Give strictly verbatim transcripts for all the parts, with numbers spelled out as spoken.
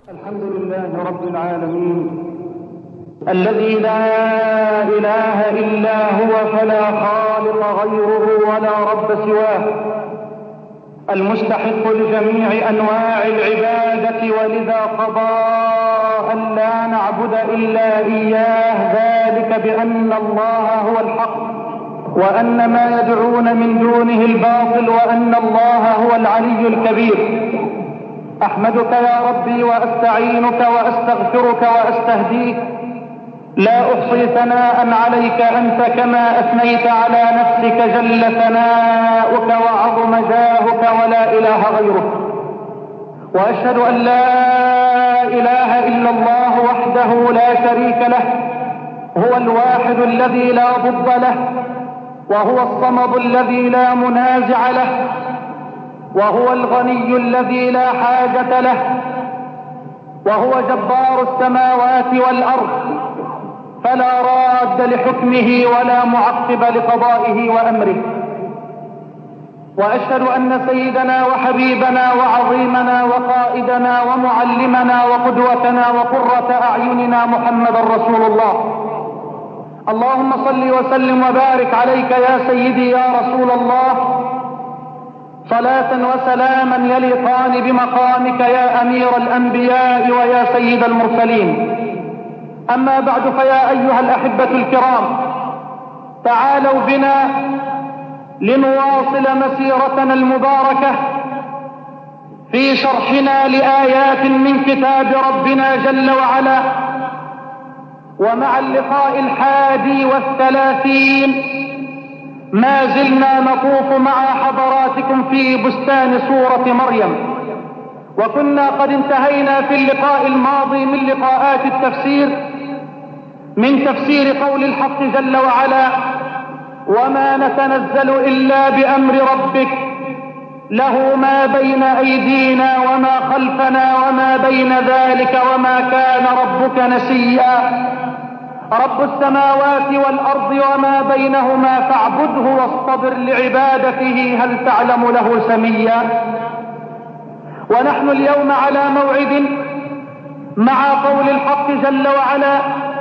الحمد لله رب العالمين الذي لا إله إلا هو فلا خالق غيره ولا رب سواه، المستحق لجميع أنواع العبادة، ولذا قضى أن لا نعبد إلا إياه، ذلك بأن الله هو الحق وأن ما يدعون من دونه الباطل وأن الله هو العلي الكبير. أحمدك يا ربي وأستعينك وأستغفرك وأستهديك، لا أحصي ثناء عليك أنت كما أثنيت على نفسك، جل ثناؤك وعظم جاهك ولا إله غيرك. وأشهد أن لا إله إلا الله وحده لا شريك له، هو الواحد الذي لا ضد له، وهو الصمد الذي لا منازع له، وهو الغني الذي لا حاجة له، وهو جبار السماوات والأرض، فلا راد لحكمه ولا معقب لقضائه وأمره. وأشهد أن سيدنا وحبيبنا وعظيمنا وقائدنا ومعلمنا وقدوتنا وقرة أعيننا محمد رسول الله. اللهم صل وسلم وبارك عليك يا سيدي يا رسول الله، صلاة وسلاما يليقان بمقامك يا أمير الأنبياء ويا سيد المرسلين. أما بعد، فيا أيها الأحبة الكرام، تعالوا بنا لنواصل مسيرتنا المباركة في شرحنا لآيات من كتاب ربنا جل وعلا. ومع اللقاء الحادي والثلاثين ما زلنا نطوف مع حضراتكم في بستان سورة مريم، وكنا قد انتهينا في اللقاء الماضي من لقاءات التفسير من تفسير قول الحق جل وعلا: وما نتنزل إلا بأمر ربك له ما بين أيدينا وما خلفنا وما بين ذلك وما كان ربك نسيا. رب السماوات والأرض وما بينهما فاعبده واصطبر لعبادته هل تعلم له سميا. ونحن اليوم على موعد مع قول الحق جل وعلا: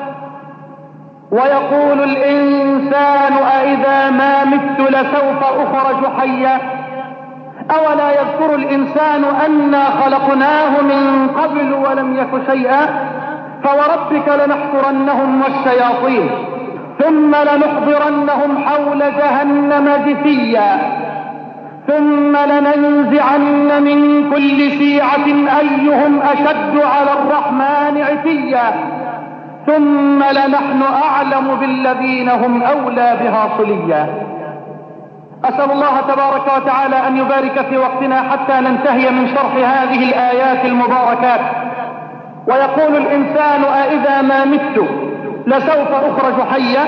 ويقول الإنسان أإذا ما مت لسوف أخرج حيا أولا يذكر الإنسان أنا خلقناه من قبل ولم يك شيئا فوربك لنحشرنهم والشياطين ثم لنحضرنهم حول جهنم جثيا ثم لننزعن من كل شيعة أيهم أشد على الرحمن عتيا ثم لنحن أعلم بالذين هم أولى بها صليا. أسأل الله تبارك وتعالى أن يبارك في وقتنا حتى ننتهي من شرح هذه الآيات المباركات. ويقول الإنسان أإذا ما مت لسوف أخرج حيا.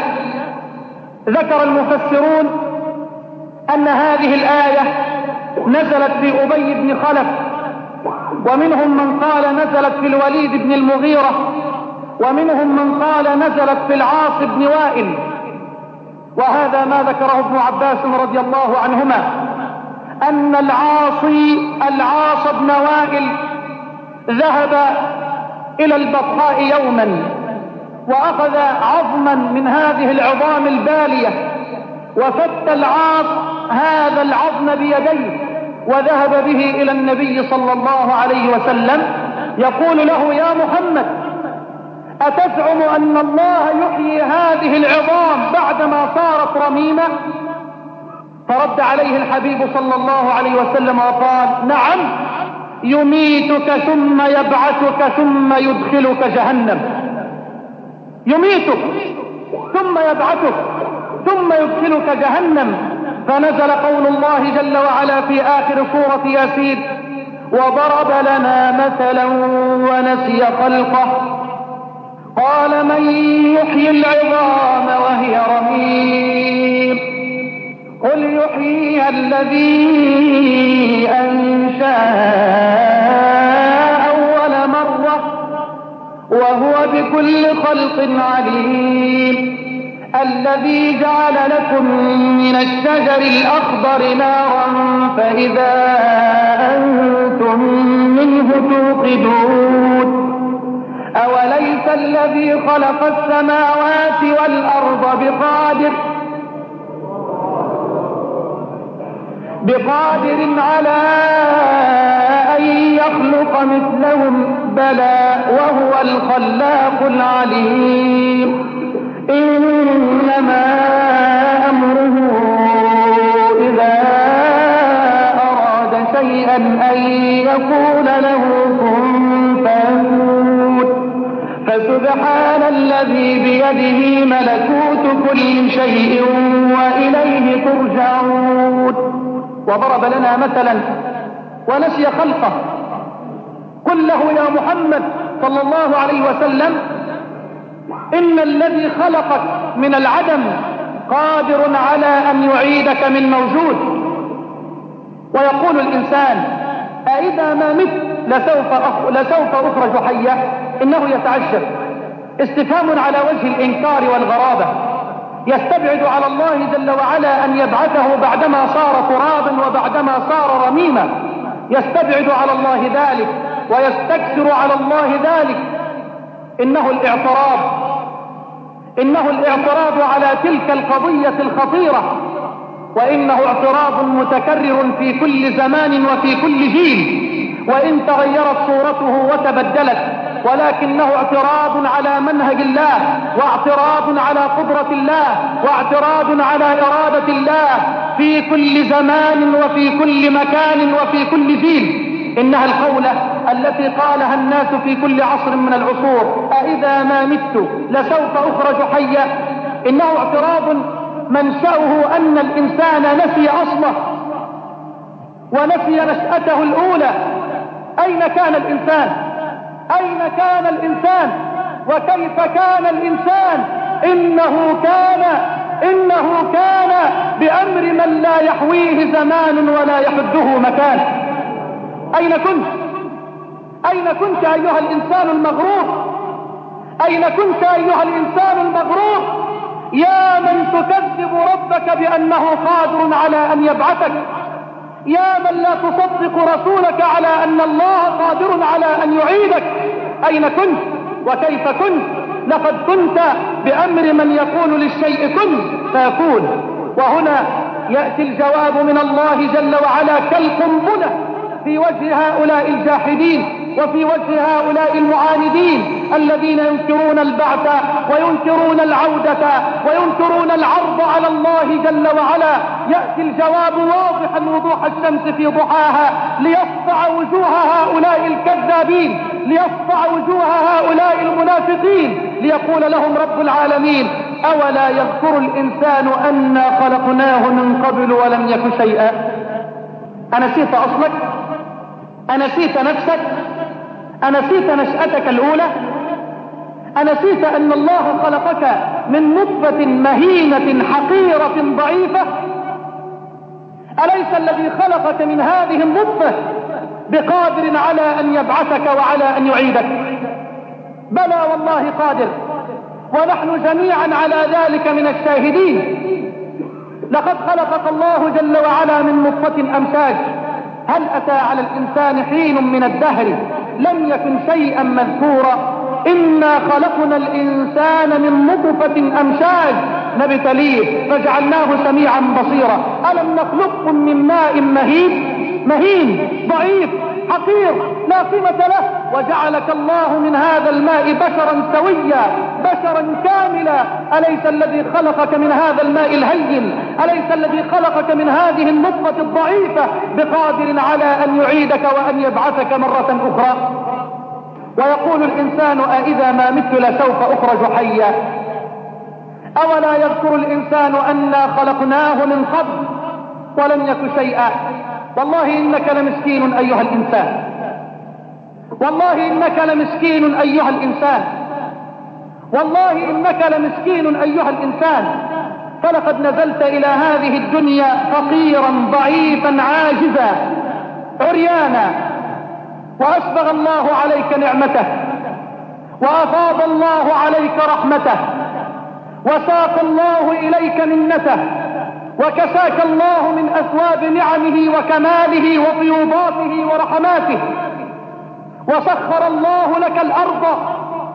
ذكر المفسرون أن هذه الآية نزلت في أبي بن خلف، ومنهم من قال نزلت في الوليد بن المغيرة، ومنهم من قال نزلت في العاص بن وائل. وهذا ما ذكره ابن عباس رضي الله عنهما، أن العاصي العاص بن وائل ذهب إلى البطحاء يوما وأخذ عظما من هذه العظام البالية، وفت العاص هذا العظم بيديه وذهب به إلى النبي صلى الله عليه وسلم يقول له: يا محمد، أتزعم أن الله يحيي هذه العظام بعدما صارت رميمة؟ فرد عليه الحبيب صلى الله عليه وسلم وقال: نعم، يميتك ثم يبعثك ثم يدخلك جهنم. يميتك ثم يبعثك ثم يدخلك جهنم. فنزل قول الله جل وعلا في آخر سورة ياسين: وضرب لنا مثلا ونسي خلقه قال من يحيي العظام وهي رميم قل يحييها الذي أنشاها أول مرة وهو بكل خلق عليم الذي جعل لكم من الشجر الأخضر نارا فإذا أنتم منه توقدون أوليس الذي خلق السماوات والأرض بقادر بقادر على أن يخلق مثلهم بلى وهو الخلاق العليم إنما أمره إذا أراد شيئا أن يقول له كن فيكون فسبحان الذي بيده ملكوت كل شيء وإليه ترجعون. وضرب لنا مثلا ونسي خلقه. قل له يا محمد صلى الله عليه وسلم إن الذي خلقك من العدم قادر على أن يعيدك من موجود. ويقول الإنسان أإذا ما مت لسوف, أخ... لسوف أخرج حيا. إنه يتعجب، استفهام على وجه الإنكار والغرابة، يستبعد على الله جل وعلا أن يبعثه بعدما صار ترابا وبعدما صار رميما، يستبعد على الله ذلك ويستكثر على الله ذلك. إنه الاعتراض إنه الاعتراض على تلك القضية الخطيرة، وإنه اعتراض متكرر في كل زمان وفي كل جيل، وإن تغيرت صورته وتبدلت، ولكنه اعتراض على منهج الله، واعتراض على قدرة الله، واعتراض على إرادة الله في كل زمان وفي كل مكان وفي كل جيل. إنها القولة التي قالها الناس في كل عصر من العصور: أإذا ما مت لسوف أخرج حيا. إنه اعتراض منشأه أن الإنسان نسي أصله ونسي نشأته الأولى. أين كان الإنسان؟ أين كان الإنسان؟ وكيف كان الإنسان؟ إنه كان إنه كان بأمر من لا يحويه زمان ولا يحده مكان. أين كنت؟ أين كنت أيها الإنسان المغرور؟ أين كنت أيها الإنسان المغرور؟ يا من تكذب ربك بأنه قادر على أن يبعثك، يا من لا تصدق رسولك على أن الله قادر على أن يعيدك. أين كنت وكيف كنت؟ لقد كنت بأمر من يقول للشيء كن فيكون. وهنا يأتي الجواب من الله جل وعلا كالقنبلة في وجه هؤلاء الجاحدين وفي وجه هؤلاء المعاندين الذين ينكرون البعث وينكرون العودة وينكرون العرض على الله جل وعلا. يأتي الجواب واضحا وضوح الشمس في ضحاها ليصفع وجوه هؤلاء الكذابين، ليصفع وجوه هؤلاء المنافقين، ليقول لهم رب العالمين: أولا يذكر الإنسان أنا خلقناه من قبل ولم يك شيئا. أنسيت أصلك؟ أنسيت نفسك؟ أنسيت نشأتك الأولى؟ أنسيت أن الله خلقك من نطفة مهينة حقيرة ضعيفة؟ أليس الذي خلقك من هذه النطفة بقادر على أن يبعثك وعلى أن يعيدك؟ بلى والله قادر، ونحن جميعا على ذلك من الشاهدين. لقد خلقك الله جل وعلا من نطفة أمشاج. هل أتى على الإنسان حين من الدهر لم يكن شيئا مذكورا؟ إنا خلقنا الإنسان من نطفة أمشاج نبتليه فجعلناه سميعا بصيرا. ألم نخلقكم من ماء مهين مهين ضعيف حقير لا قيمة له، وجعلك الله من هذا الماء بشرا سويا بشرا كاملا. أليس الذي خلقك من هذا الماء الهين، أليس الذي خلقك من هذه النطفة الضعيفة بقادر على أن يعيدك وأن يبعثك مرة أخرى؟ ويقول الإنسان: أإذا ما مت لسوف أخرج حيا. أولا يذكر الإنسان أنا خلقناه من قبل ولم يك شيئا. والله إنك لمسكين أيها الإنسان، والله إنك لمسكين أيها الإنسان، والله إنك لمسكين أيها الإنسان. فلقد نزلت إلى هذه الدنيا فقيرا ضعيفا عاجزا عريانا، وأسبغ الله عليك نعمته، وأفاض الله عليك رحمته، وساق الله إليك منته، وكساك الله من أثواب نعمه وكماله وفيوضاته ورحماته، وسخر الله لك الأرض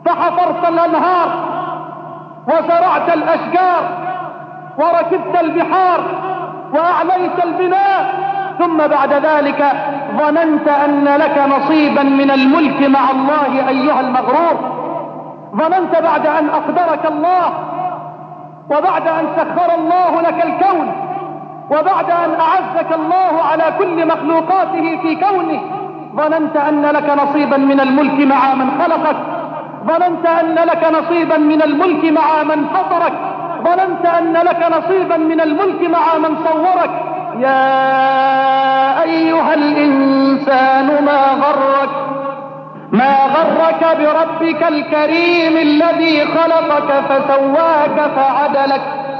فحفرت الأنهار وزرعت الأشجار وركبت البحار وأعليت البناء، ثم بعد ذلك ظننت أن لك نصيبا من الملك مع الله أيها المغرور. ظننت بعد أن أقدرك الله، وبعد أن سخر الله لك الكون، وبعد أن أعزك الله على كل مخلوقاته في كونه، ظننت أن لك نصيبا من الملك مع من خلقك، ظننت أن لك نصيبا من الملك مع من فطرك، ظننت أن لك نصيبا من الملك مع من صورك. يا أيها الإنسان ما غرك ما غرك بربك الكريم الذي خلقك فسواك فعدلك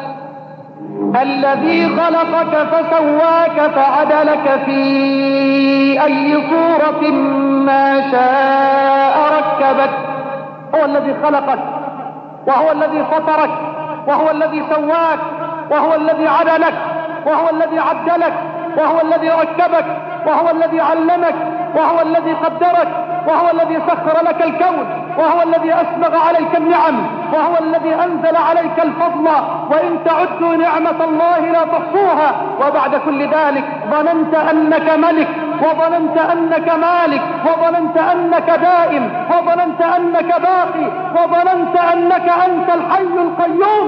الذي خلقك فسواك فعدلك في أي صورة ما شاء ركبك. هو الذي خلقك، وهو الذي فطرك، وهو الذي سواك، وهو الذي عدلك، وهو الذي عدلك، وهو الذي ركبك، وهو الذي علمك، وهو الذي قدرك، وهو الذي سخر لك الكون، وهو الذي أسبغ عليك النعم، وهو الذي أنزل عليك الفضل، وإن تعدوا نعمة الله لا تحصوها. وبعد كل ذلك ظننت أنك ملك، وظننت أنك مالك، وظننت أنك دائم، وظننت أنك باقي، وظننت أنك أنت الحي القيوم.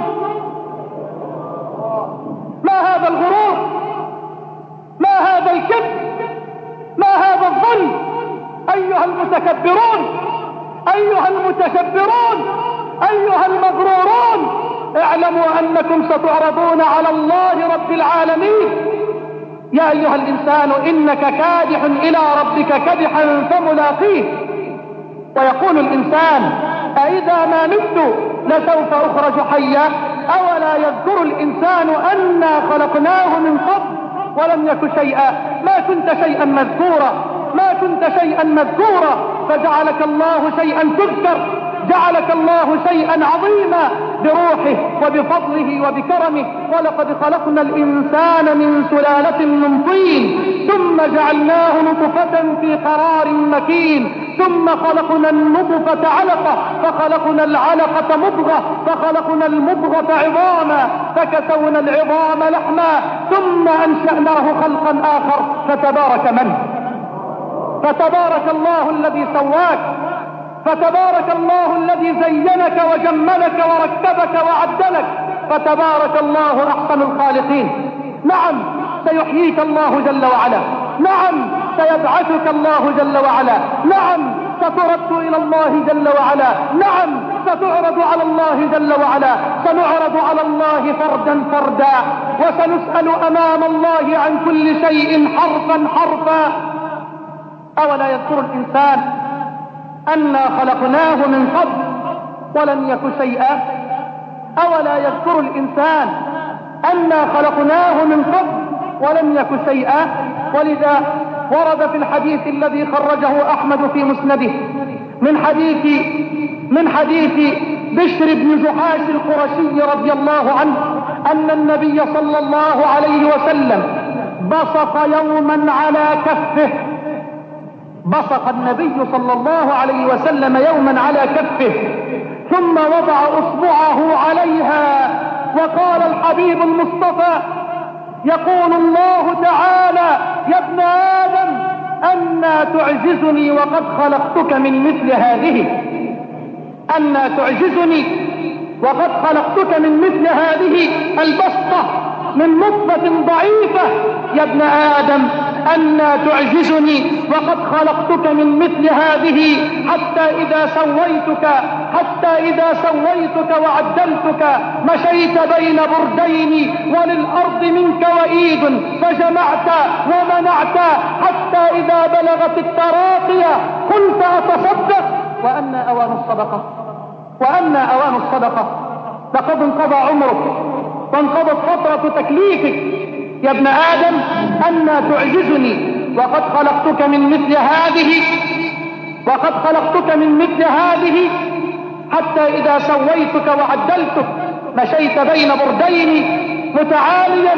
ما هذا الغرور؟ ما هذا الكبر؟ ما هذا الظلم؟ أيها المتكبرون، أيها المتكبرون، أيها المغرورون، اعلموا أنكم ستعرضون على الله رب العالمين. يا أيها الإنسان إنك كادح إلى ربك كدحا فملاقيه. ويقول الإنسان أإذا ما مت لسوف أخرج حيا. أولا يذكر الإنسان أنا خلقناه من قبل ولم يك شيئا. ما كنت شيئا مذكورا، ما كنت شيئا مذكورا، فجعلك الله شيئا تذكر، جعلك الله شيئا عظيما بروحه وبفضله وبكرمه. ولقد خلقنا الإنسان من سلالة من طين ثم جعلناه نطفة في قرار مكين، ثم خلقنا النطفة علقة، فخلقنا العلقة مضغة، فخلقنا المضغة عظاما، فكسونا العظام لحما، ثم أنشأناه خلقا آخر. فتبارك من فتبارك الله الذي سواك، فتبارك الله الذي زينك وجملك وركبك وعدلك، فتبارك الله أحسن الخالقين. نعم سيحييك الله جل وعلا، نعم سيبعثك الله جل وعلا، نعم سترد إلى الله جل وعلا، نعم ستعرض على الله جل وعلا، سنعرض على الله فردا فردا، وسنسأل أمام الله عن كل شيء حرفا حرفا. أولا يذكر الإنسان أنا خلقناه من قبل ولم يك شيئا؟ أولا يذكر الإنسان أنا خلقناه من قبل ولم يك شيئا؟ ولذا ورد في الحديث الذي خرجه أحمد في مسنده من حديث من حديث بشر بن جحاش القرشي رضي الله عنه أن النبي صلى الله عليه وسلم بصق يوما على كفه بصق النبي صلى الله عليه وسلم يوما على كفه، ثم وضع أصبعه عليها، وقال الحبيب المصطفى يقول الله تعالى يا ابن آدم أنا تعجزني وقد خلقتك من مثل هذه، أنا تعجزني وقد خلقتك من مثل هذه البسطة من نطفة ضعيفة. يا ابن آدم أنا تعجزني وقد خلقتك من مثل هذه، حتى إذا سويتك حتى إذا سويتك وعدلتك مشيت بين بردين وللأرض منك وإيد، فجمعت ومنعت حتى إذا بلغت التراقية قلت أتصدق. وأن أوان الصدقة وأن أوان الصدقة لقد انقضى عمرك وانقضت فترة تكليفك. يا ابن آدم أنا تعجزني وقد خلقتك من مثل هذه وقد خلقتك من مثل هذه حتى إذا سويتك وعدلتك مشيت بين بردين متعاليا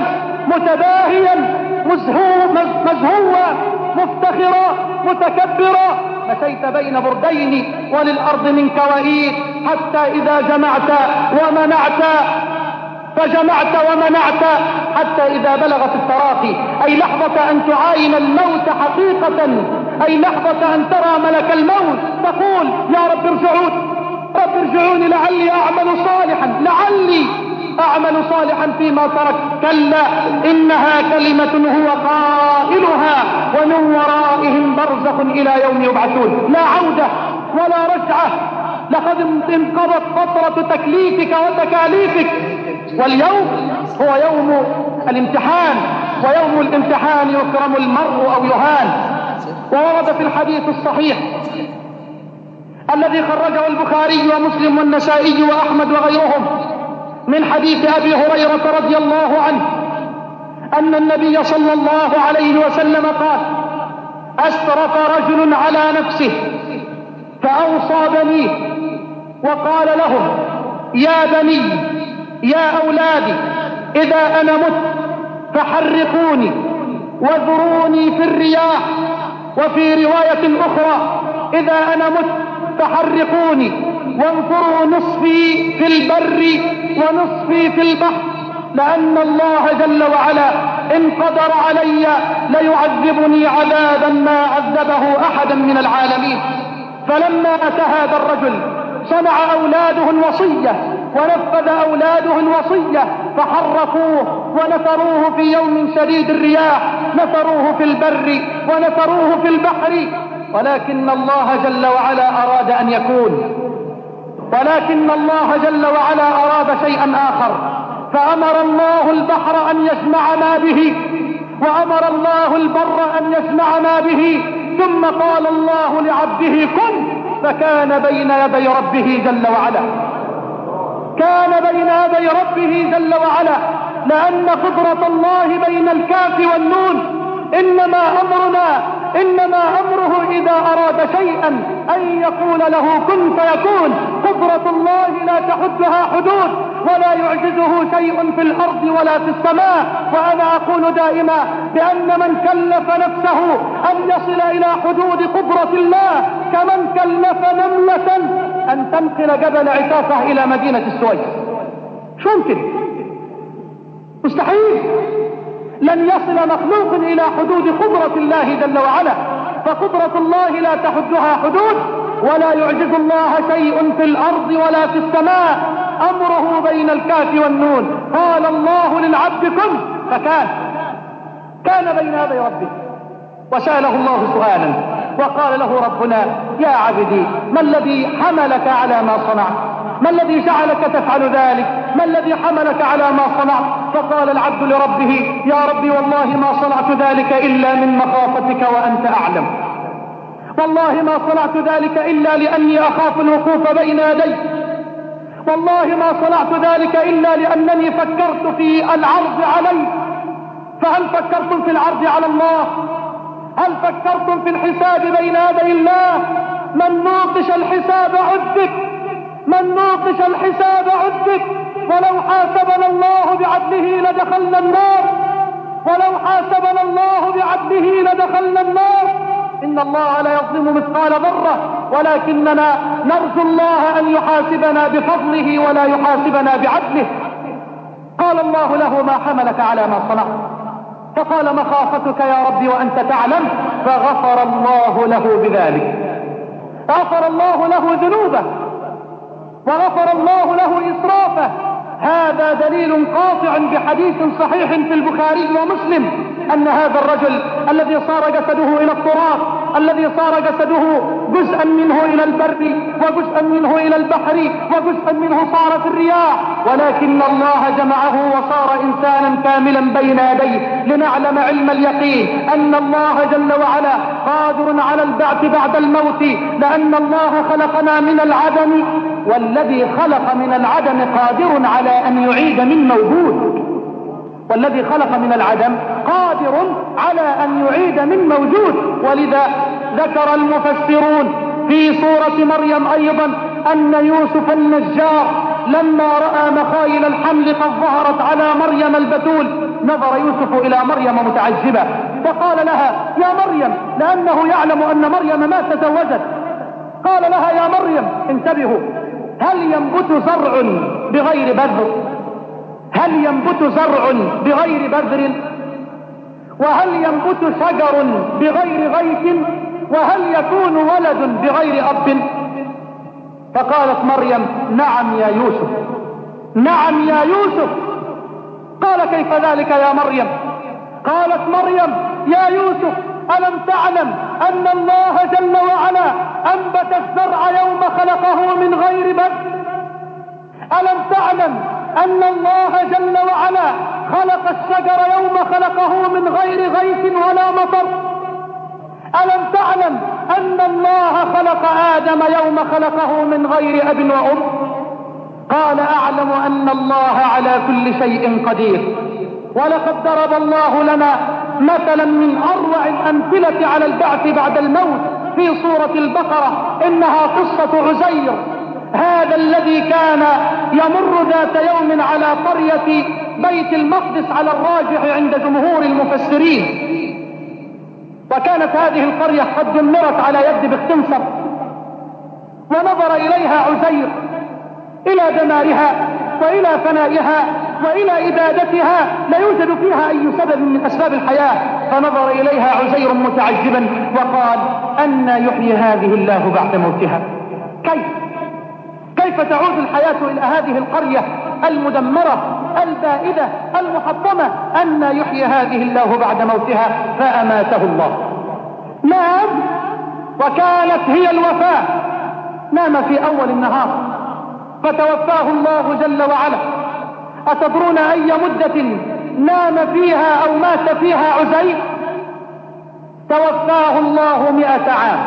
متباهيا مزهوا مزهوا مفتخرا متكبرا مشيت بين بردين وللأرض منك وئيد، حتى إذا جمعت ومنعت فجمعت ومنعت، حتى إذا بلغت التراخي، أي لحظة أن تعاين الموت حقيقة، أي لحظة أن ترى ملك الموت، تقول يا رب ارجعون، رب ارجعوني لعلي أعمل صالحا، لعلي أعمل صالحا فيما ترك. كلا إنها كلمة هو قائلها ومن ورائهم برزخ إلى يوم يبعثون. لا عودة ولا رجعة، لقد انقضت فترة تكليفك وتكاليفك، واليوم هو يوم الامتحان، ويوم الامتحان يكرم المرء أو يهان. وورد في الحديث الصحيح الذي خرجه البخاري ومسلم والنسائي وأحمد وغيرهم من حديث أبي هريرة رضي الله عنه أن النبي صلى الله عليه وسلم قال: أسرف رجل على نفسه فأوصى بنيه وقال لهم: يا بني، يا أولادي، إذا أنا مت فحرقوني وذروني في الرياح. وفي رواية أخرى: إذا أنا مت فحرقوني وانفروا نصفي في البر ونصفي في البحر، لأن الله جل وعلا إن قدر علي ليعذبني عذابا ما عذبه أحدا من العالمين. فلما أتى هذا الرجل صنع أولاده الوصية ونفذ أولاده الوصية، فحرقوه ونثروه في يوم شديد الرياح، نثروه في البر ونثروه في البحر. ولكن الله جل وعلا أراد أن يكون، ولكن الله جل وعلا أراد شيئا آخر، فأمر الله البحر أن يجمع ما به، وأمر الله البر أن يجمع ما به، ثم قال الله لعبده كن، فكان بين يدي ربه جل وعلا، كان بين يدي ربه جل وعلا. لأن قدرة الله بين الكاف والنون، إنما أمرنا إنما أمره إذا أراد شيئا أن يقول له كن فيكون. قدرة الله لا تحدها حدود، ولا يعجزه شيء في الأرض ولا في السماء. وأنا أقول دائما بأن من كلف نفسه أن يصل إلى حدود قدرة الله كمن كلف نملة أن تنقل جبل عتافة إلى مدينة السويس. شو ممكن؟ مستحيل. لن يصل مخلوق إلى حدود قدرة الله جل وعلا، فقدرة الله لا تحدها حدود، ولا يعجز الله شيء في الأرض ولا في السماء. أمره بين الكاف والنون. قال الله للعبد كن فكان، كان بين يدي ربه. وسأله الله سؤالا وقال له ربنا: يا عبدي، ما الذي حملك على ما صنعت؟ ما الذي جعلك تفعل ذلك؟ ما الذي حملك على ما صنعت؟ فقال العبد لربه: يا ربي، والله ما صنعت ذلك إلا من مخافتك وأنت أعلم، والله ما صنعت ذلك إلا لأني أخاف الوقوف بين يديك، والله ما صنعت ذلك إلا لأنني فكرت في العرض عليك. فهل فكرتم في العرض على الله؟ هل فكرتم في الحساب بين يدي الله؟ من نوقش الحساب عذب، من نوقش الحساب عذب. ولو حاسبنا الله بعدله لدخلنا النار، ولو حاسبنا الله بعدله لدخلنا النار. إن الله لا يظلم مثقال ذرة، ولكننا نرجو الله أن يحاسبنا بفضله ولا يحاسبنا بعدله. قال الله له: ما حملك على ما صنعت؟ فقال: مخافتك يا ربي وأنت تعلم. فغفر الله له بذلك، غفر الله له ذنوبه وغفر الله له إسرافه. هذا دليل قاطع بحديث صحيح في البخاري ومسلم أن هذا الرجل الذي صار جسده إلى التراب، الذي صار جسده جزءا منه إلى البر وجزءا منه إلى البحر وجزءا منه صار في الرياح، ولكن الله جمعه وصار إنسانا كاملا بين يديه، لنعلم علم اليقين أن الله جل وعلا قادر على البعث بعد الموت، لأن الله خلقنا من العدم، والذي خلق من العدم قادر على أن يعيد من موجود، والذي خلق من العدم قادر على أن يعيد من موجود. ولذا ذكر المفسرون في سورة مريم أيضا أن يوسف النجار لما رأى مخايل الحمل قد ظهرت على مريم البتول، نظر يوسف إلى مريم متعجبة، وقال لها يا مريم، لأنه يعلم أن مريم ما تزوجت، قال لها يا مريم انتبهوا، هل ينبت زرع بغير بذر؟ هل ينبت زرع بغير بذر؟ وهل ينبت شجر بغير غيث؟ وهل يكون ولد بغير أب؟ فقالت مريم نعم يا يوسف، نعم يا يوسف. قال كيف ذلك يا مريم؟ قالت مريم يا يوسف ألم تعلم أن الله جل وعلا أنبت الزرع يوم خلقه من غير بذر؟ ألم تعلم أن الله جل وعلا خلق الشجر يوم خلقه من غير غيث ولا مطر؟ ألم تعلم أن الله خلق آدم يوم خلقه من غير أب وأم؟ قال أعلم أن الله على كل شيء قدير. ولقد ضرب الله لنا مثلا من أروع الأمثلة على البعث بعد الموت في سورة البقرة، إنها قصة عزير، هذا الذي كان يمر ذات يوم على قرية بيت المقدس على الراجح عند جمهور المفسرين، وكانت هذه القرية قد دمرت على يد بختنصر، ونظر إليها عزير إلى دمارها وإلى فنائها وإلى إبادتها لا يوجد فيها أي سبب من أسباب الحياة، فنظر إليها عزير متعجبا وقال أن يحيي هذه الله بعد موتها؟ كيف كيف تعود الحياة إلى هذه القرية المدمرة البائدة المحطمة؟ أن يحيي هذه الله بعد موتها؟ فأماته الله. نام، وكانت هي الوفاة، نام في أول النهار فتوفاه الله جل وعلا. أتدرون أي مدة نام فيها أو مات فيها عزير؟ توفاه الله مئة عام،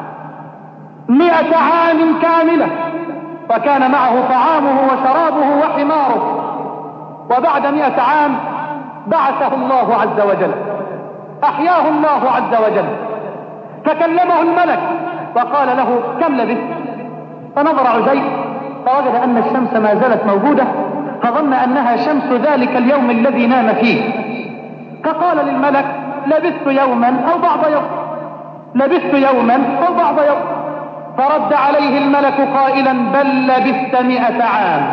مئة عام كاملة، وكان معه طعامه وشرابه وحماره. وبعد مئة عام بعثه الله عز وجل، أحياه الله عز وجل، فكلمه الملك وقال له كم لبثت؟ فنظر عزير فوجد أن الشمس ما زالت موجودة، فظن أنها شمس ذلك اليوم الذي نام فيه، فقال للملك لبثت يوما أو بعض يوم، لبثت يوما أو بعض يوم. فرد عليه الملك قائلا بل لبثت مئة عام.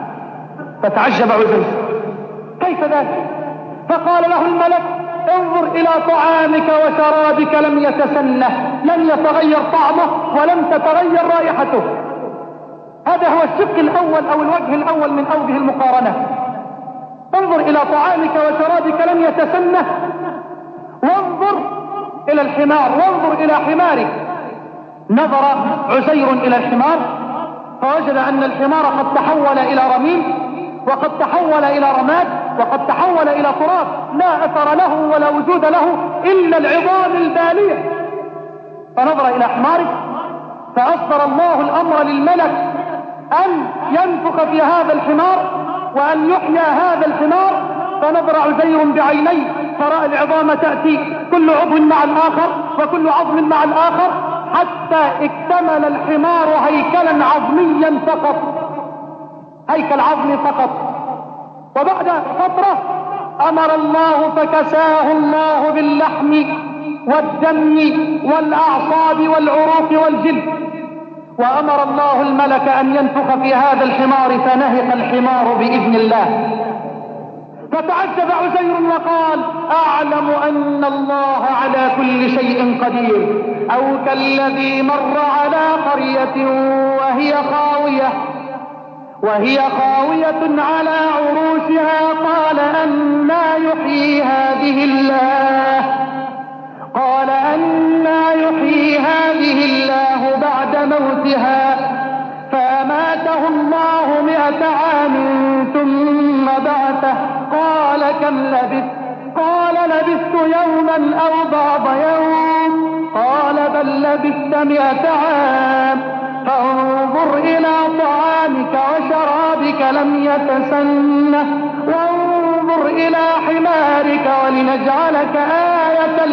فتعجب عزير كيف ذلك؟ فقال له الملك انظر إلى طعامك وشرابك لم يتسنه، لم يتغير طعمه ولم تتغير رائحته. هذا هو الشق الأول أو الوجه الأول من أوجه المقارنة. انظر إلى طعامك وشرابك لم يتسنه، وانظر إلى الحمار، وانظر إلى حمارك. نظر عزير إلى الحمار فوجد أن الحمار قد تحول إلى رميم، وقد تحول إلى رماد، وقد تحول إلى تراب، لا أثر له ولا وجود له إلا العظام البالية. فنظر إلى حمارك فأصدر الله الأمر للملك أن ينفخ في هذا الحمار وأن يحيى هذا الحمار. فنظر عزير بعينيه فرأى العظام تأتي كل عضو مع الآخر وكل عظم مع الآخر، حتى اكتمل الحمار هيكلا عظميا فقط، هيكل عظمي فقط. وبعد فترة أمر الله فكساه الله باللحم والدم والأعصاب والعروق والجلد، وأمر الله الملك أن ينفخ في هذا الحمار فنهق الحمار بإذن الله. فتعجب عزير وقال أعلم أن الله على كل شيء قدير. أو كالذي مر على قرية وهي خاوية وهي خاوية على عروشها قال أنى يحيي هذه الله قال أنى يحيي هذه الله بعد موتها فأماته الله مئة عام ثم بعثه قال كم لبثت؟ قال لبثت يوما أو بعض يوم قال بل لبثت مئة عام فانظر إلى طعامك وشرابك لم يتسنه وانظر إلى حمارك ولنجعلك آية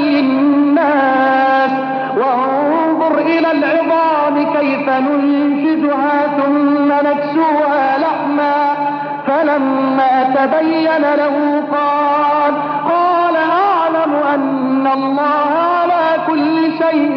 للناس وانظر إلى العظام كيف ننشدها ثم نكسوها لحما فلما تبين له قال قال أعلم أن الله على كل شيء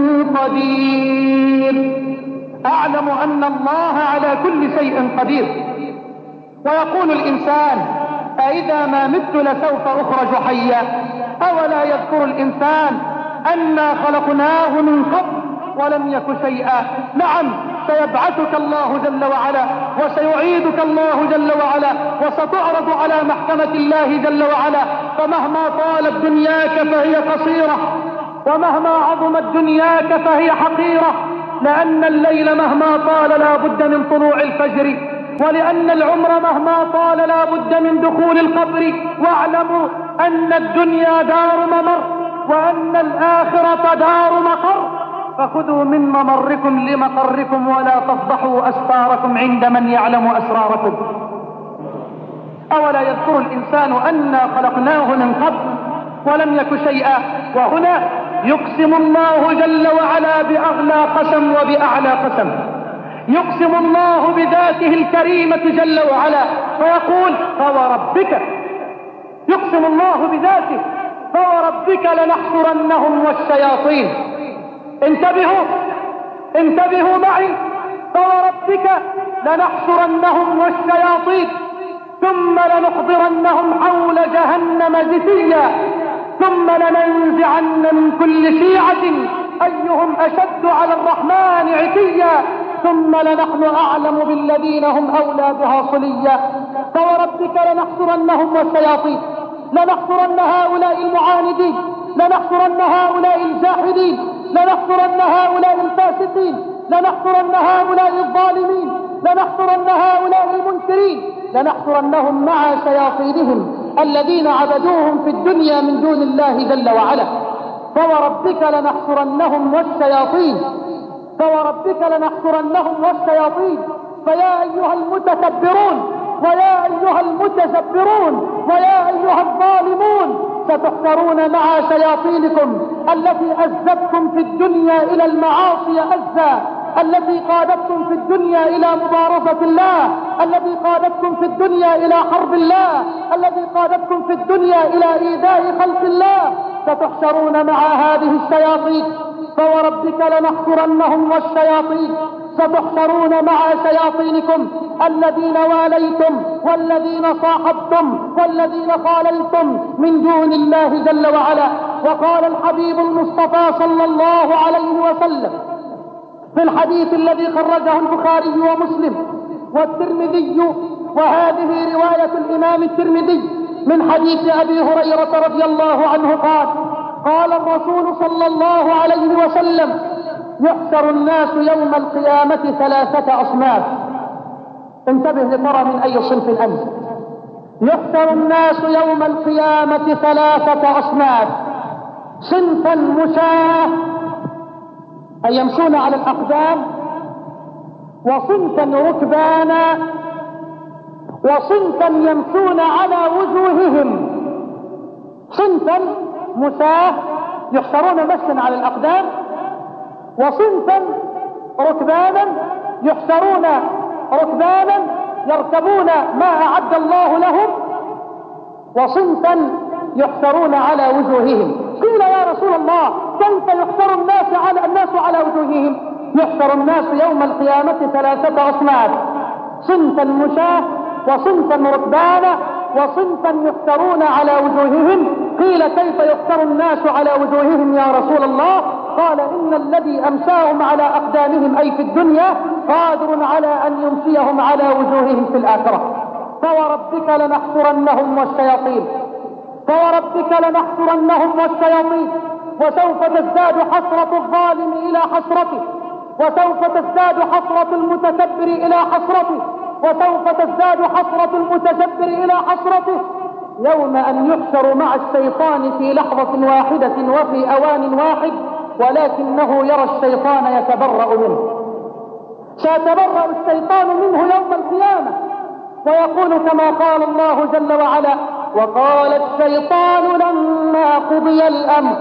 قدير. أعلم أن الله على كل شيء قدير. ويقول الإنسان أإذا ما مت لسوف أخرج حيا؟ أولا يذكر الإنسان أنا خلقناه من قبل ولم يك شيئا. نعم، سيبعثك الله جل وعلا وسيعيدك الله جل وعلا وستعرض على محكمة الله جل وعلا. فمهما طالت دنياك فهي قصيرة، ومهما عظمت دنياك فهي حقيرة، لأن الليل مهما طال لا بد من طلوع الفجر، ولأن العمر مهما طال لا بد من دخول القبر. واعلموا أن الدنيا دار ممر وأن الآخرة دار مقر، فخذوا من ممركم لمقركم ولا تفضحوا أستاركم عند من يعلم أسراركم. أولا يذكر الإنسان أنا خلقناه من قبل ولم يك شيئا. وهنا يقسم الله جل وعلا بأغلى قسم وبأعلى قسم. يقسم الله بذاته الكريمة جل وعلا فيقول فوربك. يقسم الله بذاته فوربك لنحصرنهم والشياطين. انتبهوا انتبهوا معي، فوربك لنحصرنهم والشياطين ثم لنحضرنهم حول جهنم جثيا ثم لننزعن من كل شيعة أيهم أشد على الرحمن عتيا ثم لنحن أعلم بالذين هم أولى بها صليا. فوربك لنحصرنهم والشياطين، لنحصرن هؤلاء المعاندين، لنحصرن هؤلاء الجاحدين، لنحصرن هؤلاء الفاسقين، لنحصرن هؤلاء الظالمين، لنحصرن هؤلاء المنكرين، لنحصرنهم مع شياطينهم الذين عبدوهم في الدنيا من دون الله جل وعلا. فوربك لنحصرنهم والشياطين، فوربك لنحصرنهم والشياطين. فيا أيها المتكبرون ويا أيها المتجبرون ويا أيها الظالمون ستحشرون مع شياطينكم التي أزتكم في الدنيا إلى المعاصي أزا، التي قادتكم في الدنيا إلى مبارزة الله، التي قادتكم في الدنيا إلى حرب الله، التي قادتكم في الدنيا إلى إيذاء خلق الله. ستحشرون مع هذه الشياطين. فوربك لنحصرنهم والشياطين. ستحشرون مع شياطينكم الذين واليتم والذين صاحبتم والذين خاللتم من دون الله جل وعلا. وقال الحبيب المصطفى صلى الله عليه وسلم في الحديث الذي خرجه البخاري ومسلم والترمذي، وهذه رواية الإمام الترمذي من حديث أبي هريرة رضي الله عنه قال قال الرسول صلى الله عليه وسلم يحشر الناس يوم القيامة ثلاثة أصناف. انتبه لترى من أي صنف أنت. يحشر الناس يوم القيامة ثلاثة أصناف: صنفا مشاة أي يمشون على الأقدام، وصنفا ركبانا، وصنفا يمشون على وجوههم. صنفا مشاة يحشرون مشيا على الأقدام، وصنفا ركبانا يحشرون ركبانا يركبون ما أعد الله لهم، وصنفا يحشرون على وجوههم. قيل يا رسول الله كيف يحشر الناس على الناس على وجوههم؟ يحشر الناس يوم القيامة ثلاثة أصناف: صنفا مشاة، وصنفا ركبانا، وصنفا يحشرون على وجوههم. قيل كيف يحشر الناس على وجوههم يا رسول الله؟ قال إن الذي أمشاهم على أقدامهم أي في الدنيا قادر على أن يمشيهم على وجوههم في الآخرة. فوربك لنحصرنهم والشياطين، فوربك لنحصرنهم والشياطين. وسوف تزداد حسرة الظالم إلى حسرته، وسوف تزداد حسرة المتكبر إلى حسرته، وسوف تزداد حسرة المتجبر إلى حسرته يوم أن يحشر مع الشيطان في لحظة واحدة وفي أوان واحد، ولكنه يرى الشيطان يتبرأ منه. سيتبرأ الشيطان منه يوم القيامة ويقول كما قال الله جل وعلا: وقال الشيطان لما قضي الأمر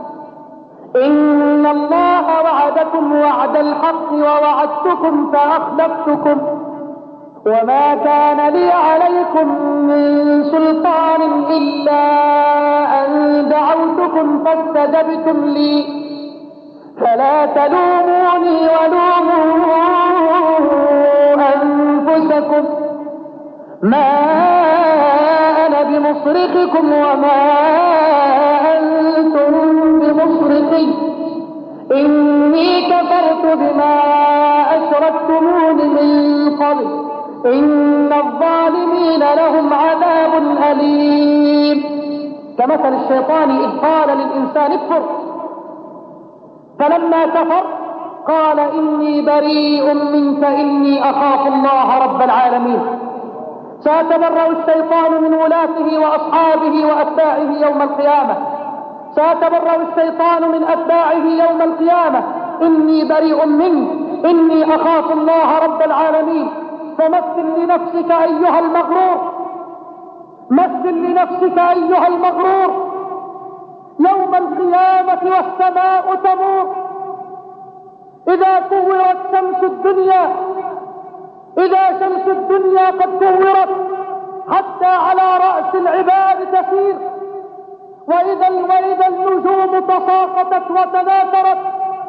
إن الله وعدكم وعد الحق ووعدتكم فأخلفتكم وما كان لي عليكم من سلطان إلا أن دعوتكم فاستجبتم لي فلا تلوموني ولوموا أنفسكم ما أنا بمصرخكم وما أنتم بمصرخي إني كفرت بما أشركتمون من قبل إن الظالمين لهم عذاب أليم. كمثل الشيطان إذ قال للإنسان اكفر فلما كفر قال إني بريء منك إني أخاف الله رب العالمين. سيتبرأ الشيطان من ولاته وأصحابه وأتباعه يوم القيامة سيتبرأ الشيطان من أتباعه يوم القيامة إني بريء منك إني أخاف الله رب العالمين. فمثل لنفسك أيها المغرور مثل لنفسك أيها المغرور يوم القيامة والسماء تمور إذا كورت شمس الدنيا إذا شمس الدنيا قد كورت حتى على رأس العباد تسير وإذا, وإذا النجوم تساقطت وتناثرت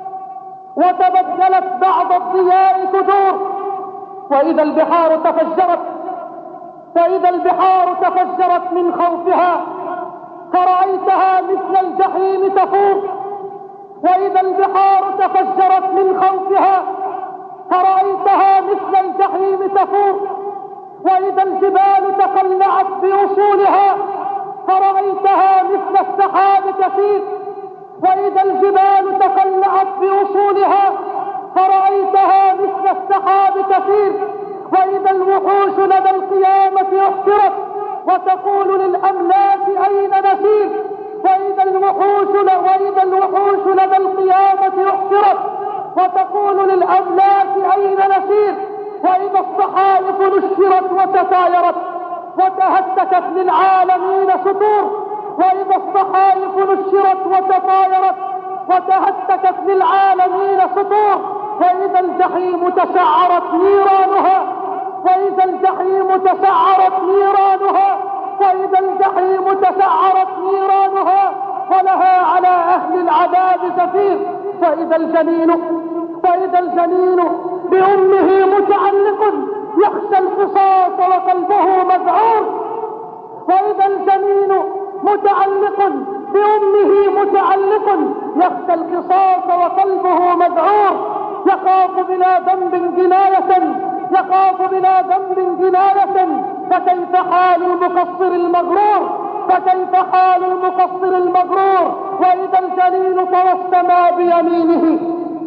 وتبدلت بعض الضياء كدور وإذا البحار تفجرت وإذا البحار تفجرت من خوفها فرأيتها مثل الجحيم تفور وإذا البحار تفجرت من خوفها فرأيتها مثل الجحيم تفور وإذا الجبال تقلعت بأصولها فرأيتها مثل السحاب تسير وإذا الجبال تقلعت بأصولها فرأيتها مثل السحاب تسير وإذا الوحوش لدى القيامة احترت وتقول للأملاك أين نسير وإذا الوحوش وإذا الوحوش لدى القيامة احترت وتقول للأملاك أين نسير وإذا الصحائف نشرت وتسايرت وتهتكت للعالمين سطور وإذا الصحائف نشرت وتطايرت وتهتكت للعالمين سطور وإذا الجحيم تسعرت نيرانها وإذا الجحيم تسعرت نيرانها وإذا الجحيم تسعرت نيرانها ولها على أهل العذاب زفير وإذا الجنين وإذا الجنين بأمه متعلق يخشى القصاص وقلبه مذعور وإذا الجنين متعلق بأمه متعلق يخشى القصاص وقلبه مذعور يخاف بلا ذنب جناية يخاف بلا ذنب جناية فكيف حال المقصر المغرور فكيف حال المقصر المغرور وإذا الجليل طوى السماء بيمينه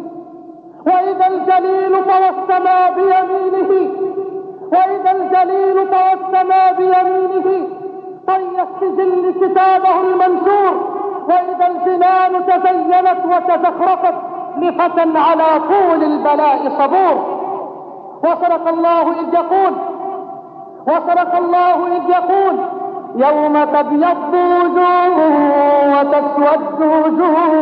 وإذا الجليل طوى السماء بيمينه وإذا الجليل طوى السماء بيمينه طي السجل كتابه المنشور وإذا الجنان تزينت وتزخرفت لفتى على طول البلاء صبور. وصدق الله إذ يقول وصدق الله إذ يقول يوم تبيض وجوه وتسود وجوه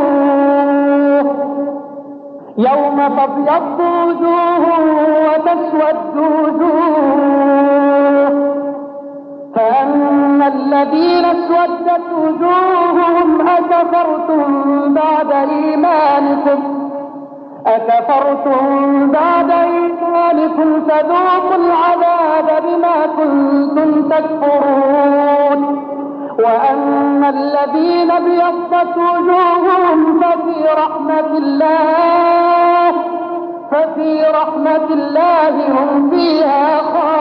يوم تبيض وجوه وتسود وجوه فأما الذين اسودت وجوههم أكفرتم بعد إيمانكم أكفرتم بعد إيمانكم فذوقوا العذاب بما كنتم تكفرون وأما الذين ابيضت وجوههم ففي رحمة الله ففي رحمة الله هم فيها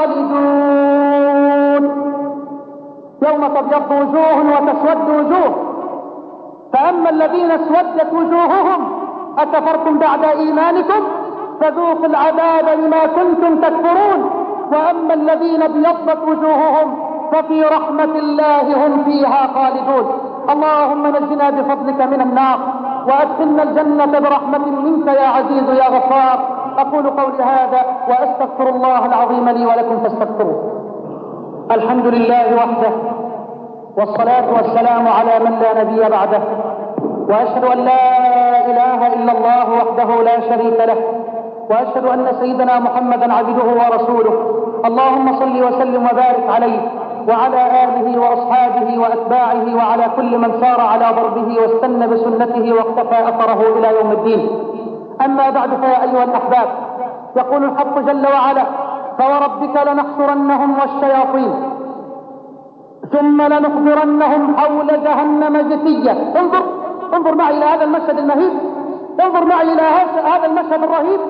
خالدون. يوم تبيض وجوه وتسود وجوه فأما الذين اسودت وجوههم أكفرتم بعد إيمانكم فذوقوا العذاب بما كنتم تكفرون وأما الذين ابيضت وجوههم ففي رحمة الله هم فيها خالدون. اللهم نجنا بفضلك من النار وأدخلنا الجنة برحمة منك يا عزيز يا غفار. أقول قولي هذا وأستغفر الله العظيم لي ولكم فاستغفروه. الحمد لله وحده والصلاة والسلام على من لا نبي بعده وأشهد أن لا إله إلا الله وحده لا شريك له وأشهد أن سيدنا محمدا عبده ورسوله اللهم صل وسلم وبارك عليه وعلى آله وأصحابه وأتباعه وعلى كل من سار على ضربه واستنى بسنته واقتفى أثره إلى يوم الدين. أما بعد، فيا أيها الأحباب، يقول الحق جل وعلا: فوربك لنحشرنهم والشياطين ثم لنحضرنهم حول جهنم جثيا. انظر انظر معي إلى هذا المشهد المهيب، انظر معي إلى هذا المشهد الرهيب.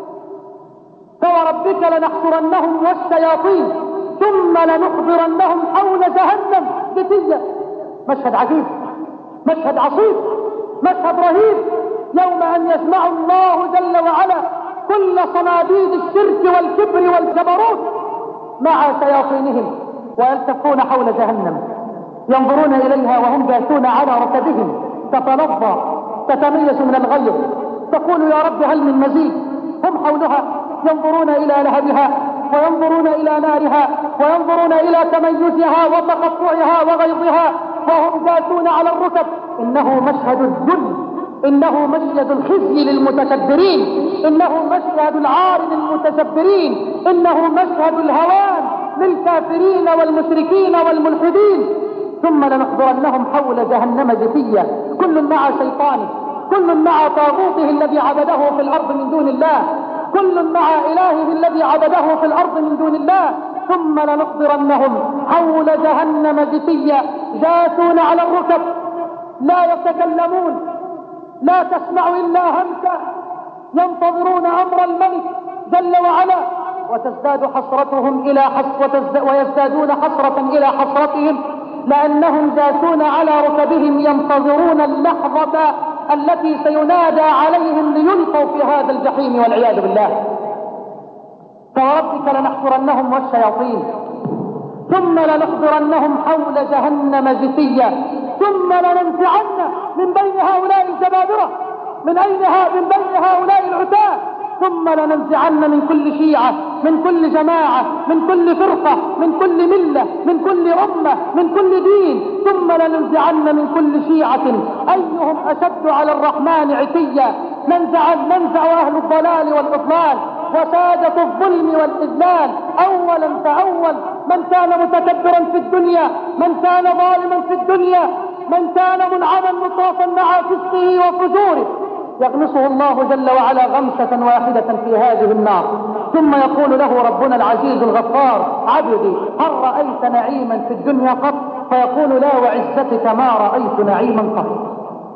فوربك لنحشرنهم والشياطين ثم لنحضرنهم حول جهنم جثيا. مشهد عجيب، مشهد عصيب، مشهد رهيب، يوم أن يجمع الله جل وعلا كل صناديد الشرك والكبر والجبروت مع شياطينهم ويلتفون حول جهنم، ينظرون إليها وهم جاثون على ركبهم، تتلظى تتميز من الغير، تقول يا رب هل من مزيد. هم حولها ينظرون إلى لهبها وينظرون إلى نارها وينظرون إلى تميزها وتقطعها وغيظها وهم جاثون على الركب. إنه مشهد الذل، إنه مشهد الخزي للمتكبرين، إنه مشهد العار للمتجبرين، إنه مشهد الهوان للكافرين والمشركين والملحدين. ثم لنحضرنهم حول جهنم جثيا، كل مع شيطانه، كل مع طاغوته الذي عبده في الأرض من دون الله، كل مع إلهه الذي عبده في الأرض من دون الله. ثم لنحضرنهم حول جهنم جثيا، جاثون على الركب، لا يتكلمون، لا تسمع إلا همسا، ينتظرون أمر الملك جل وعلا، وتزداد حسرتهم إلى حسرة ويزدادون حسرة إلى حسرتهم، لأنهم جاثون على ركبهم ينتظرون اللحظة التي سينادى عليهم ليلقوا في هذا الجحيم والعياذ بالله. فوربك لنحضرنهم والشياطين ثم لنحضرنهم حول جهنم جثيا ثم لننزعن من بين هؤلاء الجبابرة، من أينها من بين هؤلاء العتاة، ثم لننزعن من كل شيعة، من كل جماعة، من كل فرقة، من كل ملة، من كل أمة، من كل دين، ثم لننزعن من كل شيعة أيهم أشد على الرحمن عتيا. ننزع ننزع أهل الضلال والإضلال وسادة الظلم والإذلال أولا فأول، من كان متكبرا في الدنيا، من كان ظالما في الدنيا، من كان منعما مطرفا مع فسقه وفجوره، يغمسه الله جل وعلا غمسة واحدة في هذه النار. ثم يقول له ربنا العزيز الغفار: عبدي هل رأيت نعيما في الدنيا قط؟ فيقول: لا وعزتك ما رأيت نعيما قط.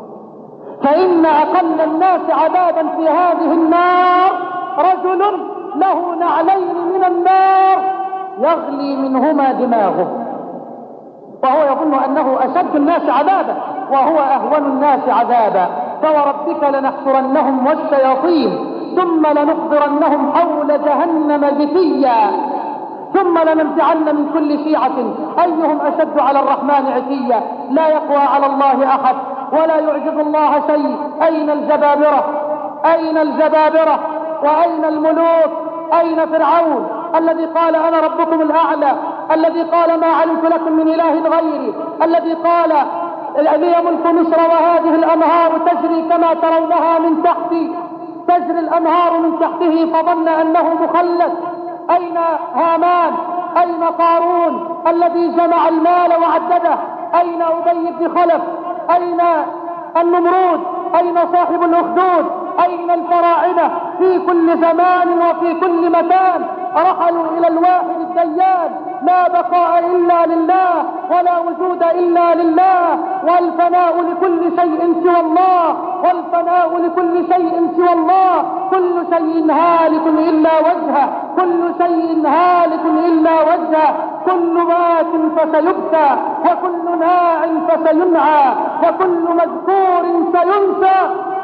فإن أقل الناس عذابا في هذه النار رجل له نعلين من النار يغلي منهما دماغه، وهو يظن أنه أشد الناس عذابا وهو أهون الناس عذابا. فوربك لنحشرنهم والشياطين ثم لنحضرنهم حول جهنم جثيا ثم لننزعن من كل شيعة أيهم أشد على الرحمن عتيا. لا يقوى على الله أحد ولا يعجز الله شيء. أين الجبابرة؟ أين الجبابرة؟ وأين الملوك؟ أين فرعون الذي قال أنا ربكم الأعلى، الذي قال ما علمت لكم من إله غيري، الذي قال لي ملك مصر وهذه الأنهار تجري كما ترونها من تحتي، تجري الأنهار من تحته، فظن أنه مخلد. أين هامان؟ أين قارون الذي جمع المال وعدده؟ أين أبي بن خلف؟ أين النمرود؟ أين صاحب الأخدود؟ أين الفراعنة؟ في كل زمان وفي كل مكان رحلوا إلى الواحد الديان. لا بقاء إلا لله ولا وجود إلا لله، والفناء لكل شيء سوى الله، والفناء لكل شيء سوى الله. كل شيء هالك إلا وجهه، كل شيء هالك إلا وجهه. كل مات فسيبكى وكل ناع فسينعى وكل مذكور سينسى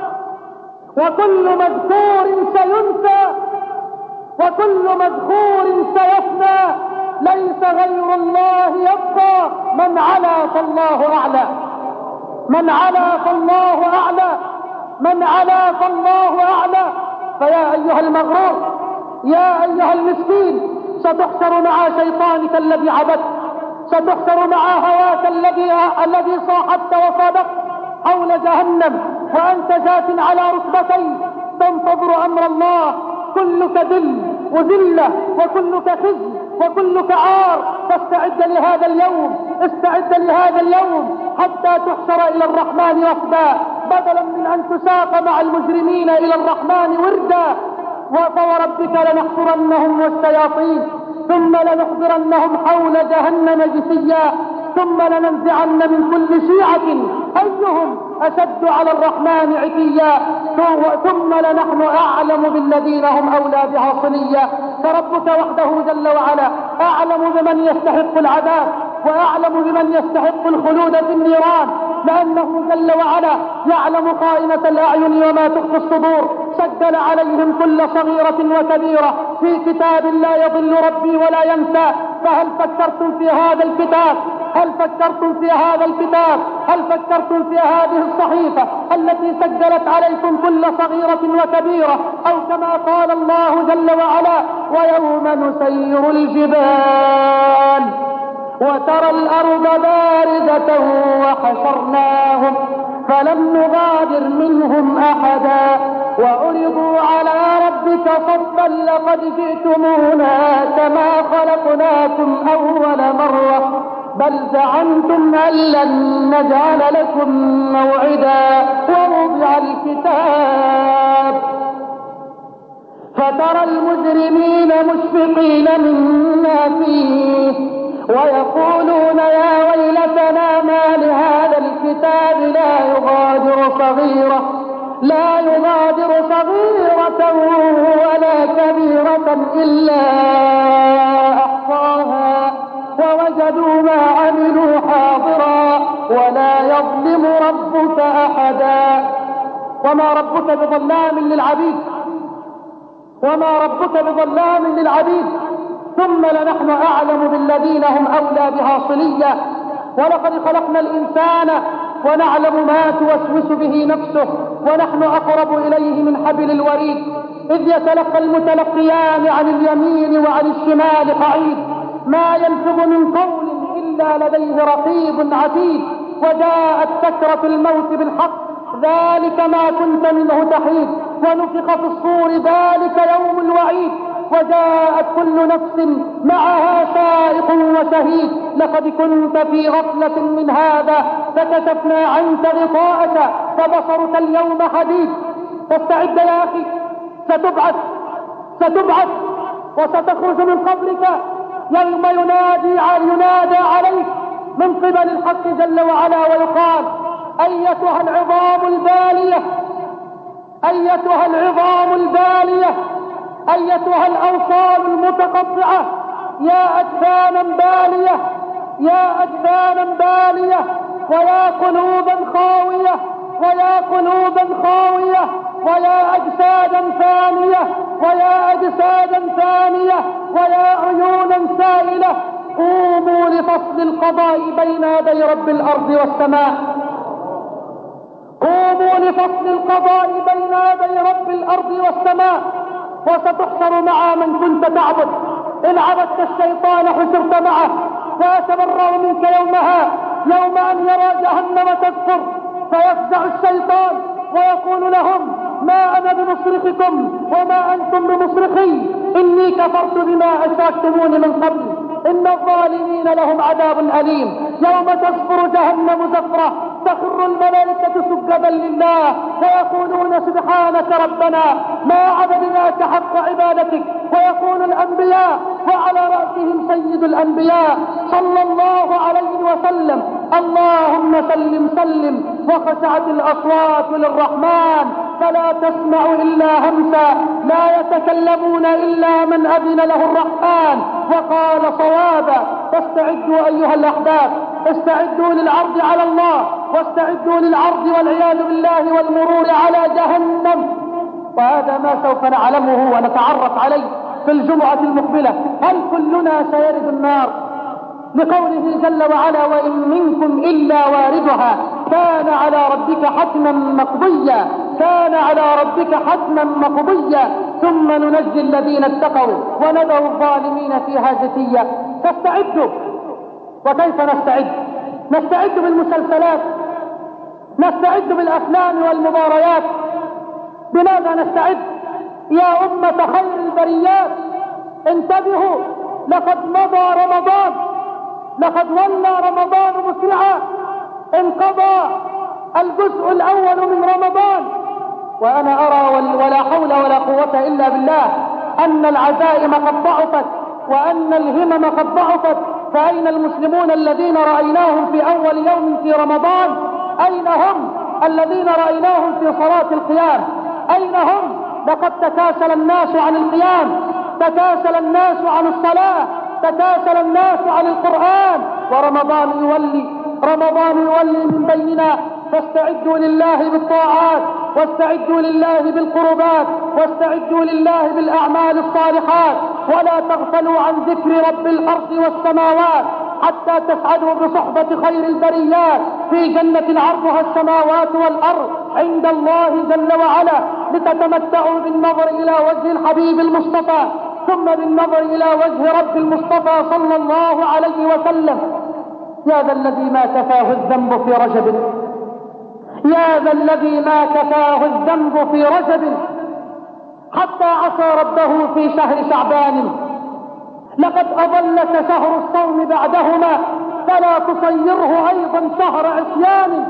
وكل مذكور سينسى وكل مذكور سيفنى. ليس غير الله يبقى، من علا فالله أعلى، من علا فالله أعلى، من علا فالله أعلى. فيا أيها المغرور، يا أيها المسكين، ستحشر مع شيطانك الذي عبدت، ستحشر مع هواك الذي الذي صاحبت وصادقت حول جهنم وأنت جاث على ركبتين تنتظر أمر الله. كلك ذل وذلة وكلك خزي وكلك عار. فاستعد لهذا اليوم، استعد لهذا اليوم حتى تحشر إلى الرحمن وفدا، بدلا من أن تساق مع المجرمين إلى الرحمن وردا. فوربك لنحشرنهم والشياطين ثم لنحضرنهم حول جهنم جثيا ثم لننزعن من كل شيعة أيهم أشد على الرحمن عتيا ثم لنحن أعلم بالذين هم أولى بها صليا. فربك وحده جل وعلا أعلم بمن يستحق العذاب وأعلم بمن يستحق الخلود في النيران، لأنه جل وعلا يعلم خائنة الأعين وما تخفي الصدور. سجل عليهم كل صغيرة وكبيرة في كتاب لا يضل ربي ولا ينسى. فهل فكرتم في هذا الكتاب؟ هل فكرتم في هذا الكتاب؟ هل فكرتم في هذه الصحيفة التي سجلت عليكم كل صغيرة وكبيرة؟ أو كما قال الله جل وعلا: ويوم نسير الجبال وترى الأرض بارزة وحشرناهم فلم نغادر منهم أحدا وعرضوا على ربك صفا لقد جئتمونا كما خلقناكم أول مرة بل زعمتم أن لن نجعل لكم موعدا ووضع الكتاب فترى المجرمين مشفقين مما فيه ويقولون يا ويلتنا ما لهذا الكتاب لا يغادر صغيرة لا يغادر صغيرة ولا كبيرة إلا أحصاها ووجدوا ما عملوا حاضرا ولا يظلم ربك أحدا. وما ربك بظلام للعبيد وما ربك بظلام للعبيد ثم لنحن أعلم بالذين هم أولى بها صليا. ولقد خلقنا الإنسان ونعلم ما توسوس به نفسه ونحن أقرب إليه من حبل الوريد إذ يتلقى المتلقيان عن اليمين وعن الشمال قعيد ما يلفظ من قول إلا لديه رقيب عتيد. وجاءت سكرة الموت بالحق ذلك ما كنت منه تحيد ونفخ في الصور ذلك يوم الوعيد وجاءت كل نفس معها سائق وشهيد. لقد كنت في غفلة من هذا فكشفنا عنك غطاءك فبصرك اليوم حديد. فاستعد يا أخي، ستبعث ستبعث وستخرج من قبرك يوم ينادي ينادى عليك من قبل الحق جل وعلا ويقال: أيتها العظام البالية أيتها العظام البالية أيتها الأوصال المتقطعة يا أجفانا بالية يا أجفانا بالية ويا قلوبا خاوية ويا قلوبا خاوية ويا أجسادا ثانية ويا أجسادا ثانية ويا عيونا سائلة قوموا لفصل القضاء بين يدي رب الأرض والسماء قوموا لفصل القضاء بين يدي رب الأرض والسماء وستحشر مع من كنت تعبد. إن عبدت الشيطان حشرت معه ويتبرأ منك يومها يوم أن يرى جهنم تكفر فيفزع الشيطان ويقول لهم: ما أنا بمصرخكم وما أنتم بمصرخي إني كفرت بما أشركتمون من قبل إن الظالمين لهم عذاب أليم. يوم تزفر جهنم زفرة تخر الملائكة سجدا لله ويقولون: سبحانك ربنا ما عبدناك حق عبادتك. ويقول الأنبياء وعلى رأسهم سيد الأنبياء صلى الله عليه وسلم: اللهم سلم سلم. وخشعت الأصوات للرحمن فلا تسمع إلا همسا لا يتكلمون إلا من أذن له الرحمن وقال صوابا. فاستعدوا أيها الأحباب، استعدوا للعرض على الله واستعدوا للعرض والعياذ بالله والمرور على جهنم. وهذا ما سوف نعلمه ونتعرف عليه في الجمعة المقبلة. هل كلنا سيرد النار؟ لقوله جل وعلا: وإن منكم إلا واردها كان على ربك حتما مقضيا كان على ربك حتما مقضيا ثم ننجي الذين اتقوا ونذر الظالمين فيها جثيا. فاستعدوا. وكيف نستعد؟ نستعد بالمسلسلات، نستعد بالأفلام والمباريات. بماذا نستعد يا أمة خير البريات؟ انتبهوا، لقد مضى رمضان، لقد ولى رمضان مسرعا، انقضى الجزء الأول من رمضان، وأنا أرى ولا حول ولا قوة إلا بالله أن العزائم قد ضعفت وأن الهمم قد ضعفت. فأين المسلمون الذين رأيناهم في أول يوم في رمضان؟ أين هم الذين رأيناهم في صلاة القيام؟ أين هم؟ لقد تكاسل الناس عن القيام، تكاسل الناس عن الصلاة، تكاسل الناس عن القرآن، ورمضان يولي، رمضان يولي من بيننا. فاستعدوا لله بالطاعات، واستعدوا لله بالقربات، واستعدوا لله بالأعمال الصالحات، ولا تغفلوا عن ذكر رب الأرض والسماوات حتى تسعدوا بصحبة خير البريات في جنة عرضها السماوات والأرض عند الله جل وعلا، لتتمتعوا بالنظر إلى وجه الحبيب المصطفى، ثم بالنظر إلى وجه رب المصطفى صلى الله عليه وسلم. يا ذا الذي ما كفاه الذنب في رجب، يا ذا الذي ما كفاه الذنب في رجب حتى عصى ربه في شهر شعبان. لقد أضلك شهر الصوم بعدهما فلا تصيره أيضا شهر عصيان.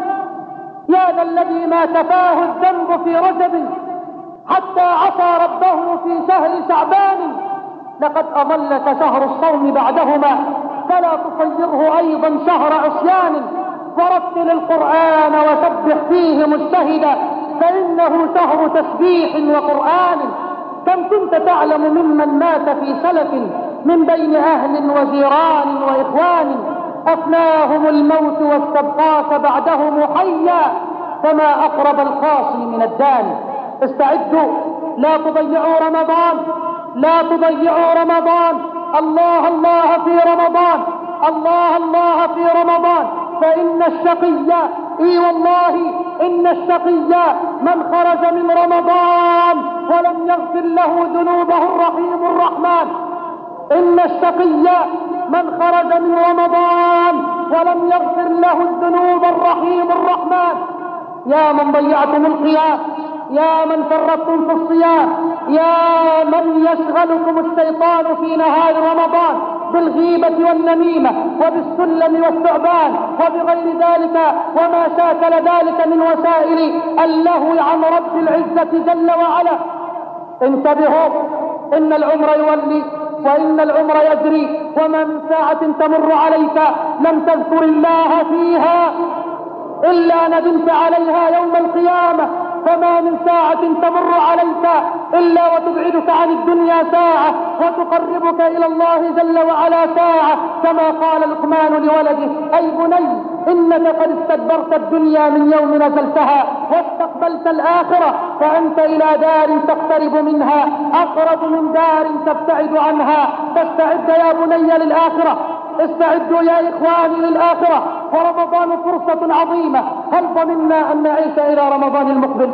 يا ذا الذي ما كفاه الذنب في رجب حتى عصى ربه في شهر شعبان. لقد أضلك شهر الصوم بعدهما فلا تصيره أيضا شهر عصيان. ورتل القرآن وسبح فيه مجتهدا فإنه شهر تسبيح وقرآن. كم كنت تعلم ممن مات في سلف من بين أهل وجيران وإخوان، أفناهم الموت واستبقاك بعدهم حيا، فما أقرب القاصي من الدان. استعدوا، لا تضيعوا رمضان، لا تضيعوا رمضان. الله الله في رمضان، الله الله في رمضان. فإن الشقي، اي والله إن الشقي من خرج من رمضان ولم يغفر له ذنوبه الرحيم الرحمن. إن الشقي من خرج من رمضان ولم يغفر له الذنوب الرحيم الرحمن. يا من ضيعتم القيام، يا من فرطتم في الصيام، يا من يشغلكم الشيطان في نهار رمضان بالغيبة والنميمة وبالسلم والثعبان وبغير ذلك وما شاكل ذلك من وسائل اللهو عن رب العزة جل وعلا. انتبهوا، إن العمر يولي وإن العمر يجري، وما من ساعة تمر عليك لم تذكر الله فيها إلا ندمت عليها يوم القيامة. فما من ساعة تمر عليك إلا وتبعدك عن الدنيا ساعة وتقربك إلى الله جل وعلا ساعة. كما قال لقمان لولده: أي بني إنك قد استدبرت الدنيا من يوم نزلتها واستقبلت الآخرة، فأنت إلى دار تقترب منها أقرب من دار تبتعد عنها. فاستعد يا بني للآخرة، استعدوا يا إخواني للآخرة، ورمضان فرصة عظيمة. هل ضمنا أن نعيش إلى رمضان المقبل؟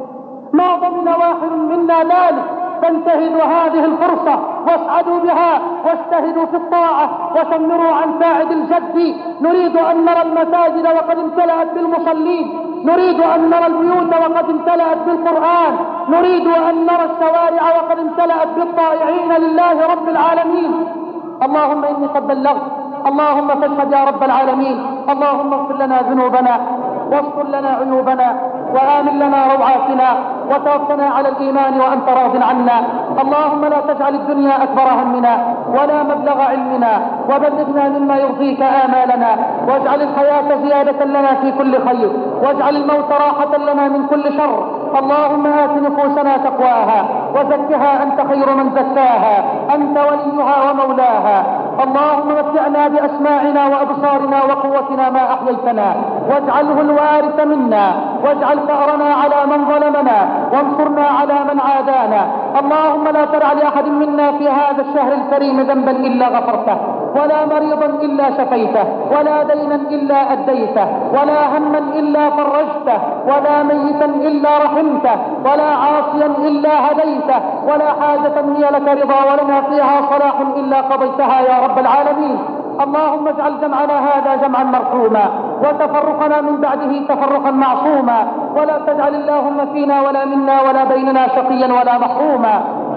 ما ضمن واحد منا ذلك. فانتهزوا هذه الفرصة واسعدوا بها واجتهدوا في الطاعة وشمروا عن ساعد الجد. نريد أن نرى المساجد وقد امتلأت بالمصلين، نريد أن نرى البيوت وقد امتلأت بالقرآن، نريد أن نرى الشوارع وقد امتلأت بالطائعين لله رب العالمين. اللهم إني قد بلغت، اللهم فاشهد يا رب العالمين. اللهم اغفر لنا ذنوبنا واستر لنا عيوبنا وآمن لنا روعاتنا وتوفنا على الإيمان وأنت راض عنا. اللهم لا تجعل الدنيا أكبر همنا ولا مبلغ علمنا، وبلغنا مما يرضيك آمالنا، واجعل الحياة زيادة لنا في كل خير، واجعل الموت راحة لنا من كل شر. اللهم آت نفوسنا تقواها وزكها أنت خير من زكاها، أنت وليها ومولاها. اللهم متعنا بأسماعنا وأبصارنا وقوتنا ما أحييتنا، واجعله الوارث منا، واجعل ثأرنا على من ظلمنا، وانصرنا على من عادانا. اللهم لا تدع لأحد منا في هذا الشهر الكريم ذنبا إلا غفرته، ولا مريضا إلا شفيته، ولا دينا إلا أديته، ولا هما إلا فرجته، ولا ميتا إلا رحمته، ولا عاصيا إلا هديته، ولا حاجة هي لك رضا ولنا فيها صلاح إلا قضيتها يا رب العالمين. اللهم اجعل جمعنا هذا جمعا مرحوما، وتفرقنا من بعده تفرقا معصوما، ولا تجعل اللهم فينا ولا منا ولا بيننا شقيا ولا محروما.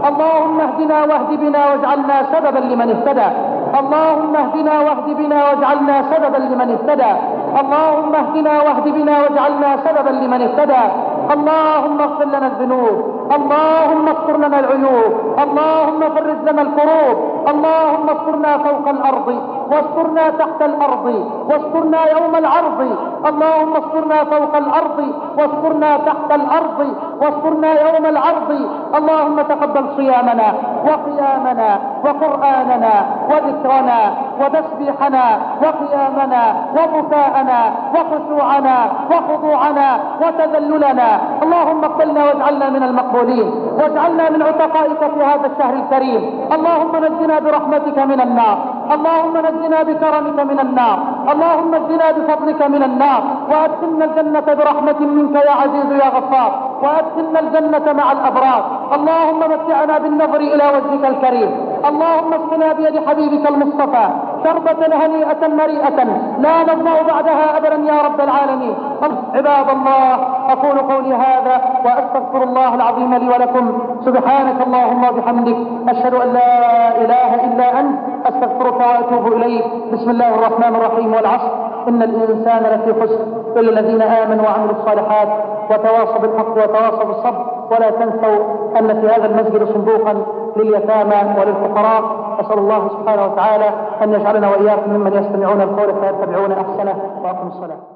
اللهم اهدنا واهد بنا واجعلنا سببا لمن اهتدى. اللهم اهدنا واهد بنا واجعلنا سببا لمن اهتدى. اللهم اهدنا واهد بنا واجعلنا سببا لمن اهتدى. اللهم اغفر لنا الذنوب، اللهم اغفر لنا العيوب، اللهم فرج لنا الكروب، اللهم استرنا فوق الارض واسترنا تحت الارض واسترنا يوم العرض، اللهم استرنا فوق الارض واسترنا تحت الارض واسترنا يوم العرض. اللهم تقبل صيامنا وقيامنا وقرآننا وذكرنا وتسبيحنا وقيامنا وبكاءنا وخشوعنا وخضوعنا وتذللنا. اللهم اقبلنا واجعلنا من المقبولين، واجعلنا من عتقائك في هذا الشهر الكريم. اللهم نجنا برحمتك من النار، اللهم نجنا بكرمك من النار، اللهم نجنا بفضلك من النار، وادخلنا الجنة برحمة منك يا عزيز يا غفار، وادخلنا الجنة مع الأبرار. اللهم متعنا بالنظر إلى وجهك الكريم. اللهم اسقنا بيد حبيبك المصطفى شربة هنيئة مريئة لا نظمأ بعدها أبدا يا رب العالمين. عباد الله، أقول قولي هذا وأستغفر الله العظيم لي ولكم. سبحانك اللهم وبحمدك، أشهد أن لا إله إلا أنت، أستغفرك وأتوب إليك. بسم الله الرحمن الرحيم. والعصر إن الإنسان لفي خسر إلا الذين آمنوا وعملوا الصالحات وتواصوا بالحق وتواصوا بالصبر. ولا تنسوا أن في هذا المسجد صندوقا لليتامى وللفقراء. أسأل الله سبحانه وتعالى أن يجعلنا وإياكم ممن يستمعون القول فيتبعون أحسنه. وأقم الصلاة.